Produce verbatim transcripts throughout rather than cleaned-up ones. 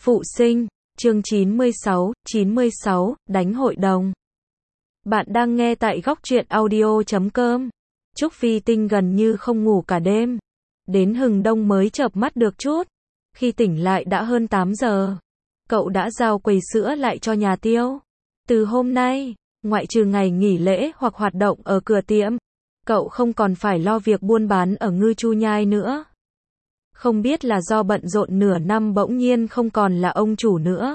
Phụ sinh, chương chín mươi sáu, chín mươi sáu, đánh hội đồng. Bạn đang nghe tại góc truyện audio chấm com. Trúc Phi Tinh gần như không ngủ cả đêm. Đến hừng đông mới chợp mắt được chút. Khi tỉnh lại đã hơn tám giờ. Cậu đã giao quầy sữa lại cho nhà Tiêu. Từ hôm nay, ngoại trừ ngày nghỉ lễ hoặc hoạt động ở cửa tiệm, cậu không còn phải lo việc buôn bán ở Ngư Chu Nhai nữa. Không biết là do bận rộn nửa năm bỗng nhiên không còn là ông chủ nữa,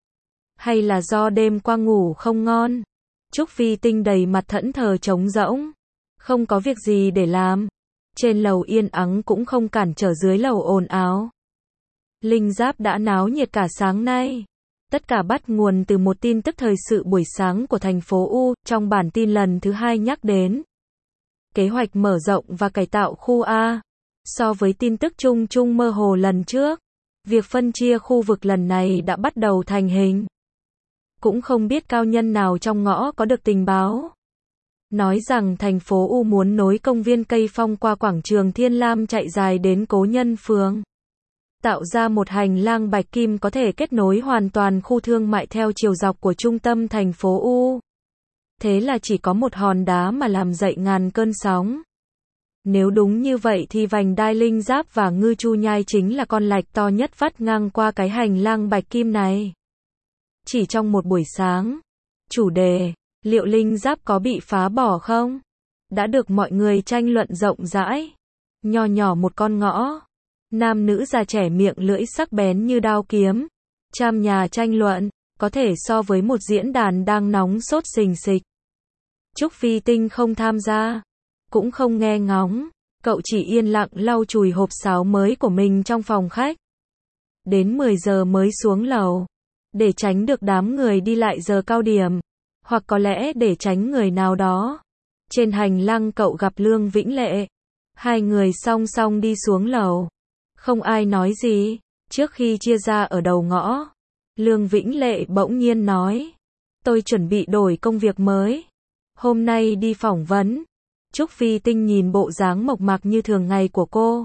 hay là do đêm qua ngủ không ngon. Trúc Phi Tinh đầy mặt thẫn thờ trống rỗng, không có việc gì để làm. Trên lầu yên ắng cũng không cản trở dưới lầu ồn ào. Linh Giáp đã náo nhiệt cả sáng nay. Tất cả bắt nguồn từ một tin tức thời sự buổi sáng của thành phố U, trong bản tin lần thứ hai nhắc đến kế hoạch mở rộng và cải tạo khu A. So với tin tức chung chung mơ hồ lần trước, việc phân chia khu vực lần này đã bắt đầu thành hình. Cũng không biết cao nhân nào trong ngõ có được tình báo, nói rằng thành phố U muốn nối công viên Cây Phong qua quảng trường Thiên Lam chạy dài đến Cố Nhân Phường, tạo ra một hành lang bạch kim có thể kết nối hoàn toàn khu thương mại theo chiều dọc của trung tâm thành phố U. Thế là chỉ có một hòn đá mà làm dậy ngàn cơn sóng. Nếu đúng như vậy thì vành đai Linh Giáp và Ngư Chu Nhai chính là con lạch to nhất vắt ngang qua cái hành lang bạch kim này. Chỉ trong một buổi sáng, chủ đề, liệu Linh Giáp có bị phá bỏ không? Đã được mọi người tranh luận rộng rãi. Nho nhỏ một con ngõ, nam nữ già trẻ miệng lưỡi sắc bén như đao kiếm, trăm nhà tranh luận, có thể so với một diễn đàn đang nóng sốt xình xịch. Trúc Phi Tinh không tham gia, cũng không nghe ngóng, cậu chỉ yên lặng lau chùi hộp sáo mới của mình trong phòng khách. Đến mười giờ mới xuống lầu, để tránh được đám người đi lại giờ cao điểm, hoặc có lẽ để tránh người nào đó. Trên hành lang cậu gặp Lương Vĩnh Lệ, hai người song song đi xuống lầu. Không ai nói gì, trước khi chia ra ở đầu ngõ, Lương Vĩnh Lệ bỗng nhiên nói, tôi chuẩn bị đổi công việc mới, hôm nay đi phỏng vấn. Trúc Phi Tinh nhìn bộ dáng mộc mạc như thường ngày của cô,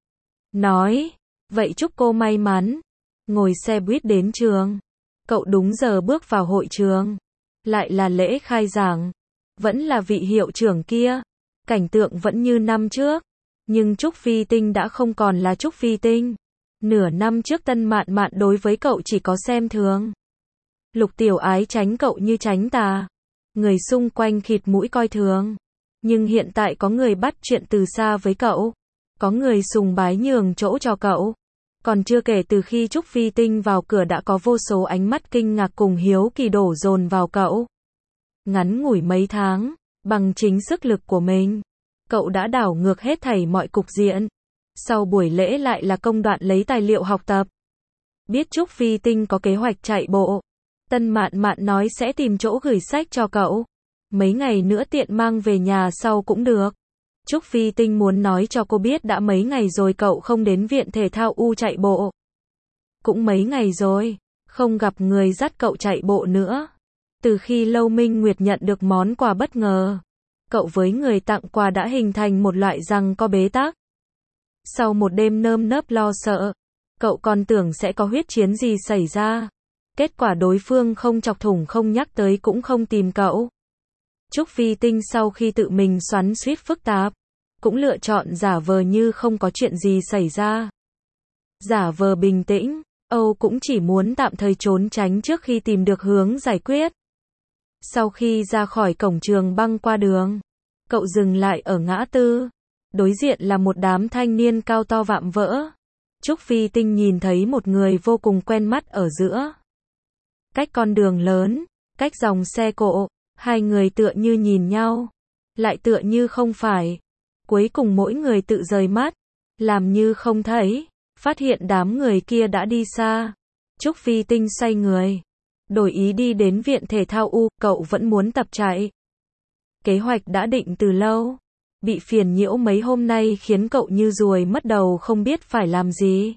nói, vậy chúc cô may mắn. Ngồi xe buýt đến trường, cậu đúng giờ bước vào hội trường, lại là lễ khai giảng, vẫn là vị hiệu trưởng kia, cảnh tượng vẫn như năm trước, nhưng Trúc Phi Tinh đã không còn là Trúc Phi Tinh. Nửa năm trước Tân Mạn Mạn đối với cậu chỉ có xem thường, Lục Tiểu Ái tránh cậu như tránh tà, người xung quanh khịt mũi coi thường. Nhưng hiện tại có người bắt chuyện từ xa với cậu, có người sùng bái nhường chỗ cho cậu. Còn chưa kể từ khi Trúc Phi Tinh vào cửa đã có vô số ánh mắt kinh ngạc cùng hiếu kỳ đổ dồn vào cậu. Ngắn ngủi mấy tháng, bằng chính sức lực của mình, cậu đã đảo ngược hết thảy mọi cục diện. Sau buổi lễ lại là công đoạn lấy tài liệu học tập. Biết Trúc Phi Tinh có kế hoạch chạy bộ, Tân Mạn Mạn nói sẽ tìm chỗ gửi sách cho cậu. Mấy ngày nữa tiện mang về nhà sau cũng được. Trúc Phi Tinh muốn nói cho cô biết đã mấy ngày rồi cậu không đến viện thể thao U chạy bộ. Cũng mấy ngày rồi, không gặp người dắt cậu chạy bộ nữa. Từ khi Lâu Minh Nguyệt nhận được món quà bất ngờ, cậu với người tặng quà đã hình thành một loại giằng co bế tắc. Sau một đêm nơm nớp lo sợ, cậu còn tưởng sẽ có huyết chiến gì xảy ra. Kết quả đối phương không chọc thủng không nhắc tới cũng không tìm cậu. Trúc Phi Tinh sau khi tự mình xoắn xuýt phức tạp, cũng lựa chọn giả vờ như không có chuyện gì xảy ra. Giả vờ bình tĩnh, Âu cũng chỉ muốn tạm thời trốn tránh trước khi tìm được hướng giải quyết. Sau khi ra khỏi cổng trường băng qua đường, cậu dừng lại ở ngã tư. Đối diện là một đám thanh niên cao to vạm vỡ. Trúc Phi Tinh nhìn thấy một người vô cùng quen mắt ở giữa. Cách con đường lớn, cách dòng xe cộ, hai người tựa như nhìn nhau, lại tựa như không phải. Cuối cùng mỗi người tự rời mắt, làm như không thấy, phát hiện đám người kia đã đi xa. Trúc Phi Tinh xoay người, đổi ý đi đến viện thể thao U, cậu vẫn muốn tập chạy. Kế hoạch đã định từ lâu, bị phiền nhiễu mấy hôm nay khiến cậu như ruồi mất đầu không biết phải làm gì.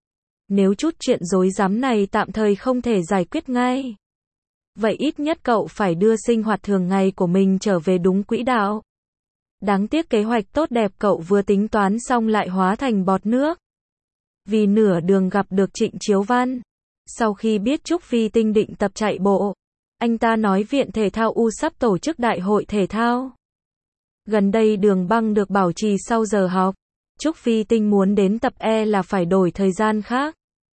Nếu chút chuyện rối rắm này tạm thời không thể giải quyết ngay, vậy ít nhất cậu phải đưa sinh hoạt thường ngày của mình trở về đúng quỹ đạo. Đáng tiếc kế hoạch tốt đẹp cậu vừa tính toán xong lại hóa thành bọt nước. Vì nửa đường gặp được Trịnh Chiếu Văn, Sau khi biết Trúc Phi Tinh định tập chạy bộ, anh ta nói viện thể thao U sắp tổ chức đại hội thể thao. Gần đây đường băng được bảo trì sau giờ học. Trúc Phi Tinh muốn đến tập e là phải đổi thời gian khác.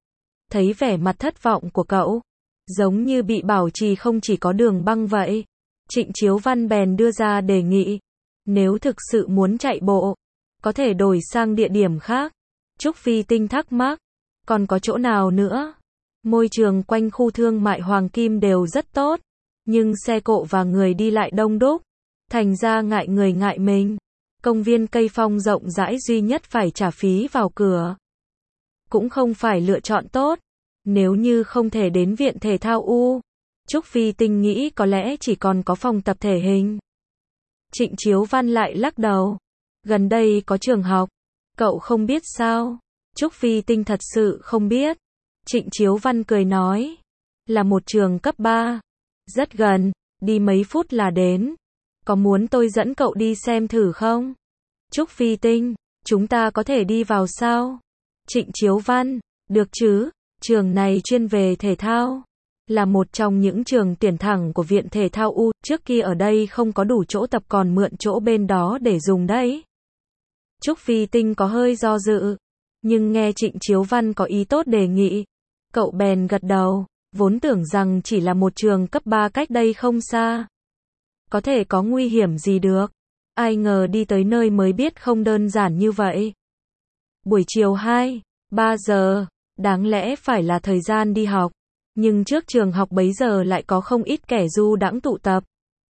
Thấy vẻ mặt thất vọng của cậu, giống như bị bảo trì không chỉ có đường băng vậy. Trịnh Chiếu Văn bèn đưa ra đề nghị. Nếu thực sự muốn chạy bộ, có thể đổi sang địa điểm khác. Trúc Phi Tinh thắc mắc, còn có chỗ nào nữa? Môi trường quanh khu thương mại Hoàng Kim đều rất tốt, nhưng xe cộ và người đi lại đông đúc, thành ra ngại người ngại mình. Công viên Cây Phong rộng rãi duy nhất phải trả phí vào cửa. Cũng không phải lựa chọn tốt. Nếu như không thể đến viện thể thao U, Trúc Phi Tinh nghĩ có lẽ chỉ còn có phòng tập thể hình. Trịnh Chiếu Văn lại lắc đầu. Gần đây có trường học. Cậu không biết sao? Trúc Phi Tinh thật sự không biết. Trịnh Chiếu Văn cười nói. Là một trường cấp ba. Rất gần, đi mấy phút là đến. Có muốn tôi dẫn cậu đi xem thử không? Trúc Phi Tinh, chúng ta có thể đi vào sao? Trịnh Chiếu Văn, được chứ, trường này chuyên về thể thao. Là một trong những trường tuyển thẳng của viện thể thao U, trước kia ở đây không có đủ chỗ tập còn mượn chỗ bên đó để dùng đấy. Trúc Phi Tinh có hơi do dự, nhưng nghe Trịnh Chiếu Văn có ý tốt đề nghị. Cậu bèn gật đầu, vốn tưởng rằng chỉ là một trường cấp ba cách đây không xa. Có thể có nguy hiểm gì được. Ai ngờ đi tới nơi mới biết không đơn giản như vậy. Buổi chiều hai, ba giờ, đáng lẽ phải là thời gian đi học. Nhưng trước trường học bấy giờ lại có không ít kẻ du đãng tụ tập.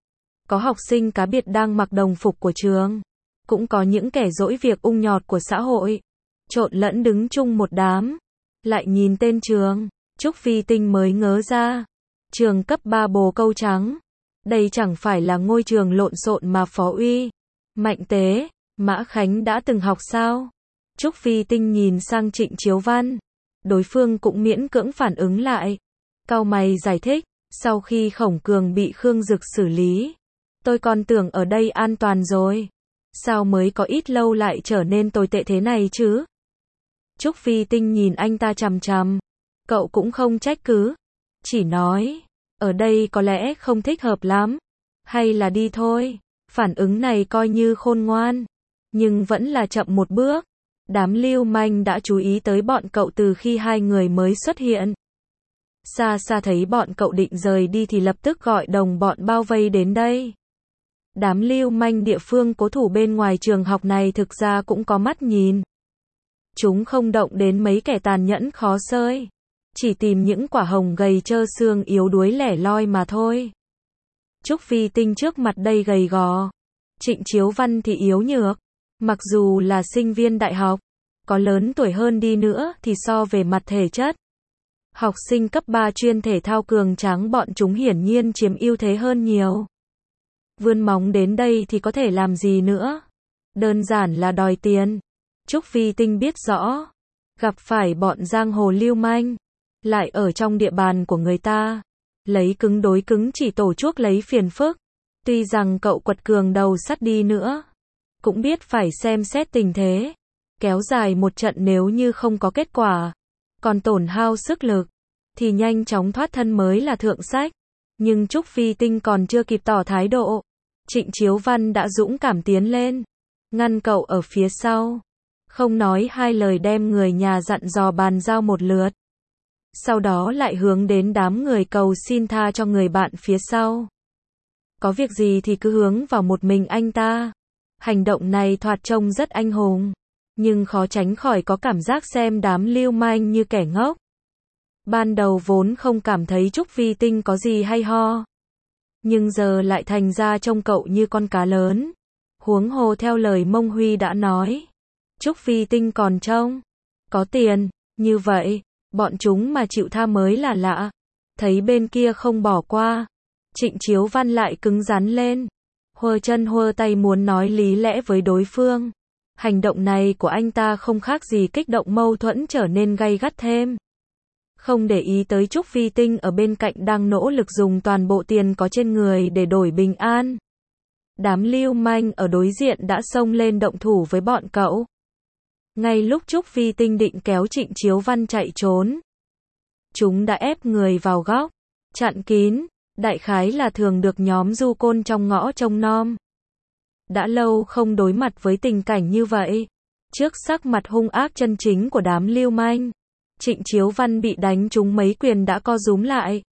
Có học sinh cá biệt đang mặc đồng phục của trường. Cũng có những kẻ dỗi việc ung nhọt của xã hội. Trộn lẫn đứng chung một đám. Lại nhìn tên trường, Trúc Phi Tinh mới ngớ ra. Trường cấp ba Bồ Câu Trắng. Đây chẳng phải là ngôi trường lộn xộn mà Phó Uy, Mạnh Tế, Mã Khánh đã từng học sao? Trúc Phi Tinh nhìn sang Trịnh Chiếu Văn. Đối phương cũng miễn cưỡng phản ứng lại. Cau mày giải thích, sau khi Khổng Cường bị Khương Dực xử lý, tôi còn tưởng ở đây an toàn rồi. Sao mới có ít lâu lại trở nên tồi tệ thế này chứ? Trúc Phi Tinh nhìn anh ta chằm chằm. Cậu cũng không trách cứ. Chỉ nói, ở đây có lẽ không thích hợp lắm. Hay là đi thôi. Phản ứng này coi như khôn ngoan. Nhưng vẫn là chậm một bước. Đám lưu manh đã chú ý tới bọn cậu từ khi hai người mới xuất hiện. Xa xa thấy bọn cậu định rời đi thì lập tức gọi đồng bọn bao vây đến đây. Đám lưu manh địa phương cố thủ bên ngoài trường học này thực ra cũng có mắt nhìn. Chúng không động đến mấy kẻ tàn nhẫn khó xơi. Chỉ tìm những quả hồng gầy trơ xương yếu đuối lẻ loi mà thôi. Trúc Phi Tinh trước mặt đây gầy gò. Trịnh Chiếu Văn thì yếu nhược. Mặc dù là sinh viên đại học, có lớn tuổi hơn đi nữa thì so về mặt thể chất. Học sinh cấp ba chuyên thể thao cường tráng bọn chúng hiển nhiên chiếm ưu thế hơn nhiều. Vươn móng đến đây thì có thể làm gì nữa? Đơn giản là đòi tiền. Trúc Phi Tinh biết rõ. Gặp phải bọn giang hồ lưu manh. Lại ở trong địa bàn của người ta. Lấy cứng đối cứng chỉ tổ chuốc lấy phiền phức. Tuy rằng cậu quật cường đầu sắt đi nữa. Cũng biết phải xem xét tình thế. Kéo dài một trận nếu như không có kết quả. Còn tổn hao sức lực. Thì nhanh chóng thoát thân mới là thượng sách. Nhưng Trúc Phi Tinh còn chưa kịp tỏ thái độ. Trịnh Chiếu Văn đã dũng cảm tiến lên. Ngăn cậu ở phía sau. Không nói hai lời đem người nhà dặn dò bàn giao một lượt. Sau đó lại hướng đến đám người cầu xin tha cho người bạn phía sau. Có việc gì thì cứ hướng vào một mình anh ta. Hành động này thoạt trông rất anh hùng. Nhưng khó tránh khỏi có cảm giác xem đám lưu manh như kẻ ngốc. Ban đầu vốn không cảm thấy Trúc Phi Tinh có gì hay ho. Nhưng giờ lại thành ra trông cậu như con cá lớn. Huống hồ theo lời Mông Huy đã nói. Trúc Phi Tinh còn trông có tiền, như vậy, bọn chúng mà chịu tha mới là lạ. Thấy bên kia không bỏ qua. Trịnh Chiếu Văn lại cứng rắn lên. Huơ chân huơ tay muốn nói lý lẽ với đối phương. Hành động này của anh ta không khác gì kích động mâu thuẫn trở nên gay gắt thêm. Không để ý tới Trúc Phi Tinh ở bên cạnh đang nỗ lực dùng toàn bộ tiền có trên người để đổi bình an. Đám lưu manh ở đối diện đã xông lên động thủ với bọn cậu. Ngay lúc Trúc Phi Tinh định kéo Trịnh Chiếu Văn chạy trốn. Chúng đã ép người vào góc, chặn kín, đại khái là thường được nhóm du côn trong ngõ trông nom. Đã lâu không đối mặt với tình cảnh như vậy. Trước sắc mặt hung ác chân chính của đám lưu manh, Trịnh Chiếu Văn bị đánh trúng mấy quyền đã co rúm lại.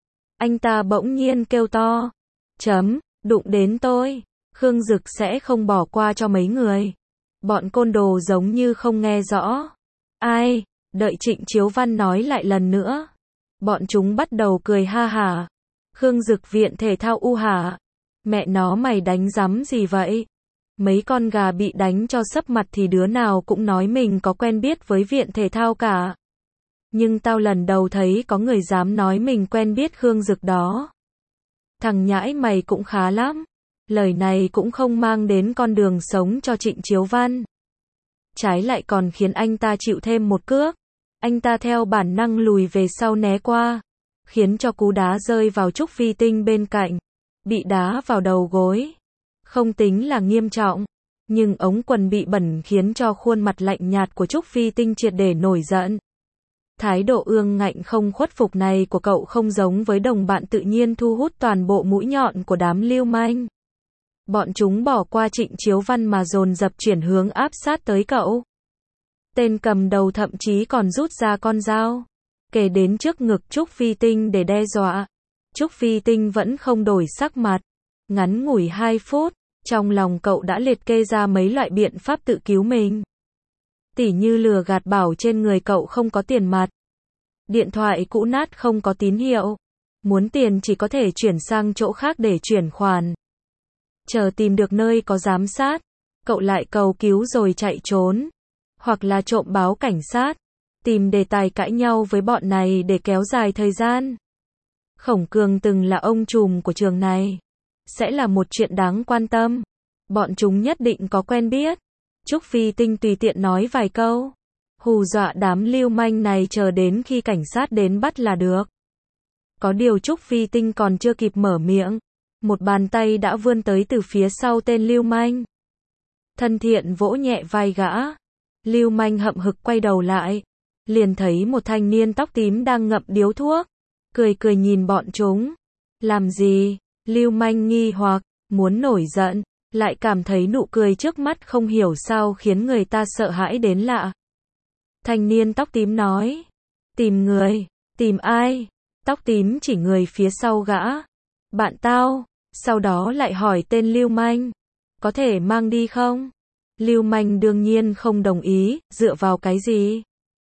Anh ta bỗng nhiên kêu to. Chấm, đụng đến tôi, Khương Dực sẽ không bỏ qua cho mấy người. Bọn côn đồ giống như không nghe rõ. Ai, đợi Trịnh Chiếu Văn nói lại lần nữa. Bọn chúng bắt đầu cười ha hả. Khương Dực viện thể thao u hả. Mẹ nó mày đánh rắm gì vậy? Mấy con gà bị đánh cho sấp mặt thì đứa nào cũng nói mình có quen biết với viện thể thao cả. Nhưng tao lần đầu thấy có người dám nói mình quen biết Khương Dực đó. Thằng nhãi mày cũng khá lắm. Lời này cũng không mang đến con đường sống cho Trịnh Chiếu Văn. Trái lại còn khiến anh ta chịu thêm một cước. Anh ta theo bản năng lùi về sau né qua, khiến cho cú đá rơi vào Trúc Phi Tinh bên cạnh, bị đá vào đầu gối. Không tính là nghiêm trọng, nhưng ống quần bị bẩn khiến cho khuôn mặt lạnh nhạt của Trúc Phi Tinh triệt để nổi giận. Thái độ ương ngạnh không khuất phục này của cậu không giống với đồng bạn tự nhiên thu hút toàn bộ mũi nhọn của đám lưu manh. Bọn chúng bỏ qua Trịnh Chiếu Văn mà dồn dập chuyển hướng áp sát tới cậu. Tên cầm đầu thậm chí còn rút ra con dao, kề đến trước ngực Trúc Phi Tinh để đe dọa. Trúc Phi Tinh vẫn không đổi sắc mặt. Ngắn ngủi hai phút, trong lòng cậu đã liệt kê ra mấy loại biện pháp tự cứu mình. Tỉ như lừa gạt bảo trên người cậu không có tiền mặt. Điện thoại cũ nát không có tín hiệu. Muốn tiền chỉ có thể chuyển sang chỗ khác để chuyển khoản. Chờ tìm được nơi có giám sát, cậu lại cầu cứu rồi chạy trốn. Hoặc là trộm báo cảnh sát, tìm đề tài cãi nhau với bọn này để kéo dài thời gian. Khổng Cường từng là ông trùm của trường này. Sẽ là một chuyện đáng quan tâm. Bọn chúng nhất định có quen biết. Trúc Phi Tinh tùy tiện nói vài câu, hù dọa đám lưu manh này chờ đến khi cảnh sát đến bắt là được. Có điều Trúc Phi Tinh còn chưa kịp mở miệng, một bàn tay đã vươn tới từ phía sau tên lưu manh. Thân thiện vỗ nhẹ vai gã. Lưu manh hậm hực quay đầu lại, liền thấy một thanh niên tóc tím đang ngậm điếu thuốc, cười cười nhìn bọn chúng. Làm gì? Lưu manh nghi hoặc, muốn nổi giận, lại cảm thấy nụ cười trước mắt không hiểu sao khiến người ta sợ hãi đến lạ. Thanh niên tóc tím nói, tìm người. Tìm ai? Tóc tím chỉ người phía sau gã. Bạn tao. Sau đó lại hỏi tên lưu manh, có thể mang đi không? Lưu manh đương nhiên không đồng ý, dựa vào cái gì?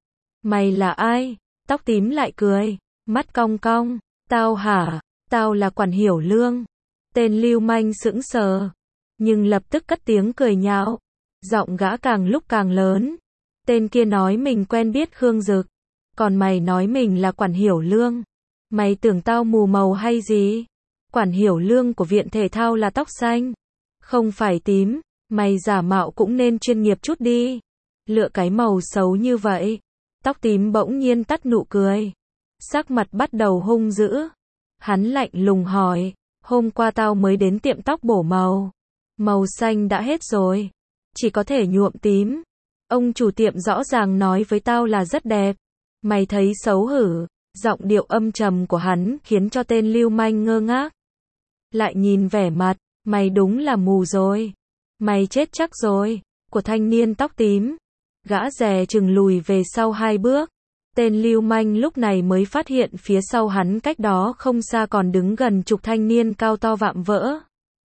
Mày là ai? Tóc tím lại cười, mắt cong cong. Tao hả? Tao là Quản Hiểu Lương. Tên lưu manh sững sờ, nhưng lập tức cất tiếng cười nhạo. Giọng gã càng lúc càng lớn. Tên kia nói mình quen biết Khương Dực, còn mày nói mình là Quản Hiểu Lương. Mày tưởng tao mù màu hay gì? Quản Hiểu Lương của viện thể thao là tóc xanh, không phải tím. Mày giả mạo cũng nên chuyên nghiệp chút đi. Lựa cái màu xấu như vậy. Tóc tím bỗng nhiên tắt nụ cười, sắc mặt bắt đầu hung dữ. Hắn lạnh lùng hỏi, hôm qua tao mới đến tiệm tóc bổ màu, màu xanh đã hết rồi, chỉ có thể nhuộm tím. Ông chủ tiệm rõ ràng nói với tao là rất đẹp. Mày thấy xấu hử? Giọng điệu âm trầm của hắn khiến cho tên lưu manh ngơ ngác. Lại nhìn vẻ mặt, mày đúng là mù rồi. Mày chết chắc rồi, của thanh niên tóc tím. Gã dè chừng lùi về sau hai bước. Tên lưu manh lúc này mới phát hiện phía sau hắn cách đó không xa còn đứng gần chục thanh niên cao to vạm vỡ.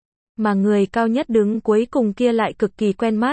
Mà người cao nhất đứng cuối cùng kia lại cực kỳ quen mắt.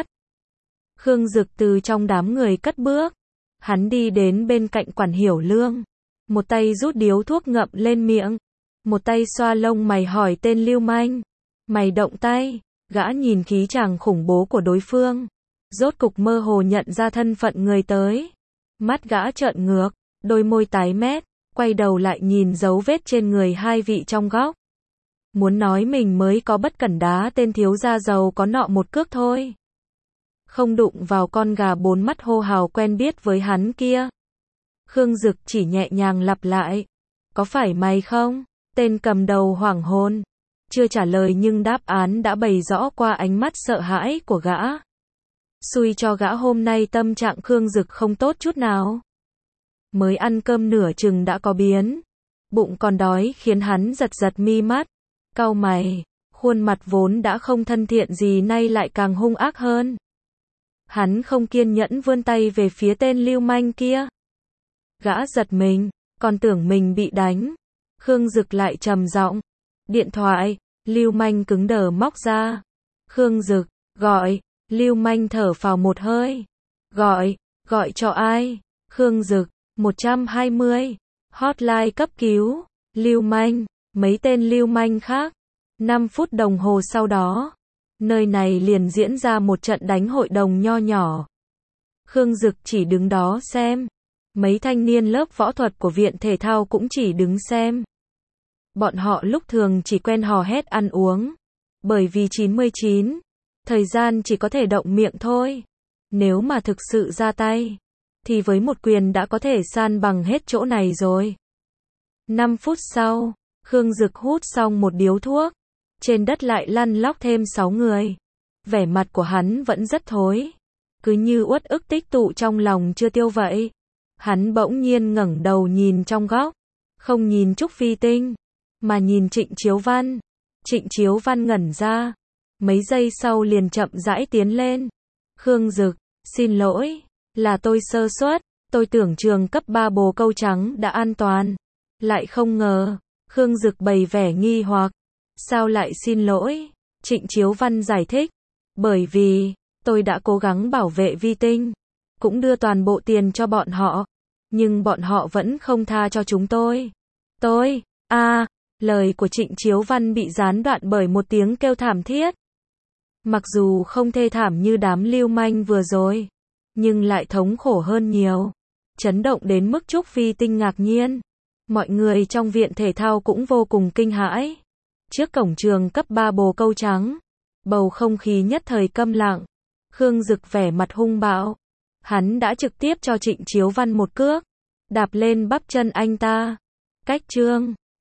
Khương Dực từ trong đám người cất bước. Hắn đi đến bên cạnh Quản Hiểu Lương. Một tay rút điếu thuốc ngậm lên miệng. Một tay xoa lông mày hỏi tên lưu manh. Mày động tay. Gã nhìn khí chàng khủng bố của đối phương, rốt cục mơ hồ nhận ra thân phận người tới. Mắt gã trợn ngược, đôi môi tái mét, quay đầu lại nhìn dấu vết trên người hai vị trong góc. Muốn nói mình mới có bất cẩn đá tên thiếu gia giàu có nọ một cước thôi. Không đụng vào con gà bốn mắt hô hào quen biết với hắn kia. Khương Dực chỉ nhẹ nhàng lặp lại. Có phải mày không? Tên cầm đầu hoảng hồn. Chưa trả lời nhưng đáp án đã bày rõ qua ánh mắt sợ hãi của gã. Xui cho gã hôm nay tâm trạng Khương Dực không tốt chút nào. Mới ăn cơm nửa chừng đã có biến. Bụng còn đói khiến hắn giật giật mi mắt. Cau mày, khuôn mặt vốn đã không thân thiện gì nay lại càng hung ác hơn. Hắn không kiên nhẫn vươn tay về phía tên lưu manh kia. Gã giật mình, còn tưởng mình bị đánh. Khương Dực lại trầm giọng. Điện thoại, lưu manh cứng đờ móc ra. Khương Dực, gọi, lưu manh thở phào một hơi. Gọi, gọi cho ai? Khương Dực, một hai không, hotline cấp cứu, lưu manh, mấy tên lưu manh khác. năm phút đồng hồ sau đó, nơi này liền diễn ra một trận đánh hội đồng nho nhỏ. Khương Dực chỉ đứng đó xem. Mấy thanh niên lớp võ thuật của viện thể thao cũng chỉ đứng xem. Bọn họ lúc thường chỉ quen hò hét ăn uống. Bởi vì chín mươi chín, thời gian chỉ có thể động miệng thôi. Nếu mà thực sự ra tay, thì với một quyền đã có thể san bằng hết chỗ này rồi. năm phút sau, Khương Dực hút xong một điếu thuốc. Trên đất lại lăn lóc thêm sáu người. Vẻ mặt của hắn vẫn rất thối. Cứ như uất ức tích tụ trong lòng chưa tiêu vậy. Hắn bỗng nhiên ngẩng đầu nhìn trong góc. Không nhìn Trúc Phi Tinh, mà nhìn Trịnh Chiếu Văn. Trịnh Chiếu Văn ngẩn ra. Mấy giây sau liền chậm rãi tiến lên. Khương Dực, xin lỗi, là tôi sơ suất. Tôi tưởng trường cấp ba bồ câu trắng đã an toàn. Lại không ngờ. Khương Dực bày vẻ nghi hoặc. Sao lại xin lỗi? Trịnh Chiếu Văn giải thích. Bởi vì, tôi đã cố gắng bảo vệ Vi Tinh. Cũng đưa toàn bộ tiền cho bọn họ. Nhưng bọn họ vẫn không tha cho chúng tôi. Tôi, a à, lời của Trịnh Chiếu Văn bị gián đoạn bởi một tiếng kêu thảm thiết. Mặc dù không thê thảm như đám lưu manh vừa rồi, nhưng lại thống khổ hơn nhiều. Chấn động đến mức Trúc Phi Tinh ngạc nhiên. Mọi người trong viện thể thao cũng vô cùng kinh hãi. Trước cổng trường cấp ba bồ câu trắng, bầu không khí nhất thời câm lặng. Khương Dực vẻ mặt hung bạo. Hắn đã trực tiếp cho Trịnh Chiếu Văn một cước, đạp lên bắp chân anh ta. Cách chương